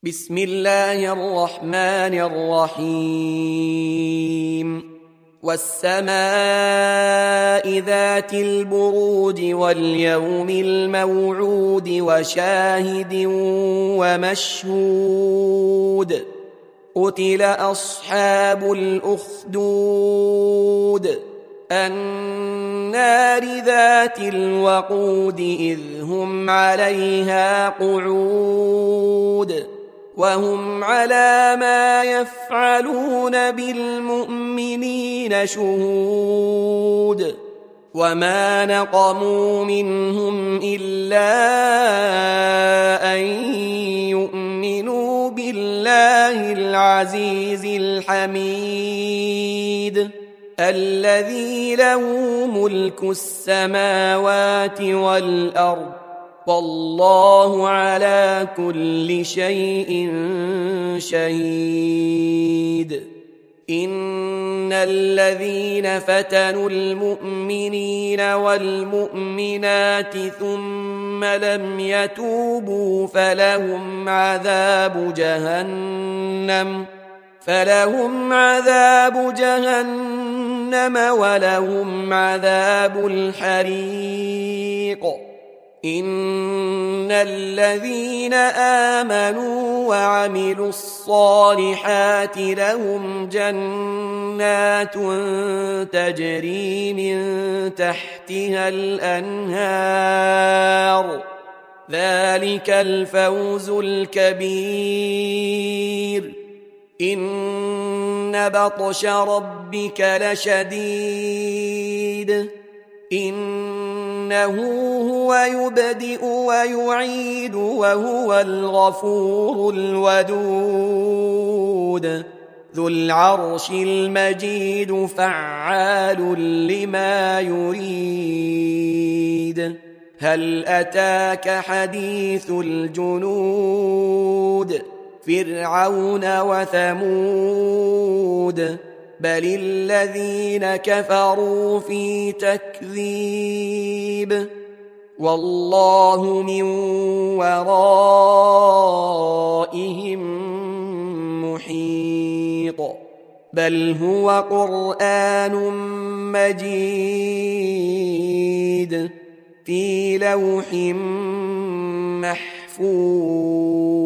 بسم الله الرحمن الرحيم والسماء ذات البروج واليوم الموعود وشاهد ومشهود قتل أصحاب الأخدود النار ذات الوقود إذ هم عليها قعود وهم على ما يفعلون بالمؤمنين شهود وما نقموا منهم إلا أن يؤمنوا بالله العزيز الحميد الذي له ملك السماوات والأرض والله على كل شيء شهيد إن الذين فتنوا المؤمنين والمؤمنات ثم لم يتوبوا فلهم عذاب جهنم ولهم عذاب الحريق إن الذين آمنوا وعملوا الصالحات لهم جنات تجري من تحتها الأنهار ذلك الفوز الكبير إن بطش ربك لشديد إنه هو يبدئ ويعيد وهو الغفور الودود ذو العرش المجيد فعال لما يريد هل أتاك حديث الجنود فرعون وثمود بل الذين كفروا في تكذيب والله من ورائهم محيط بل هو قرآن مجيد في لوح محفوظ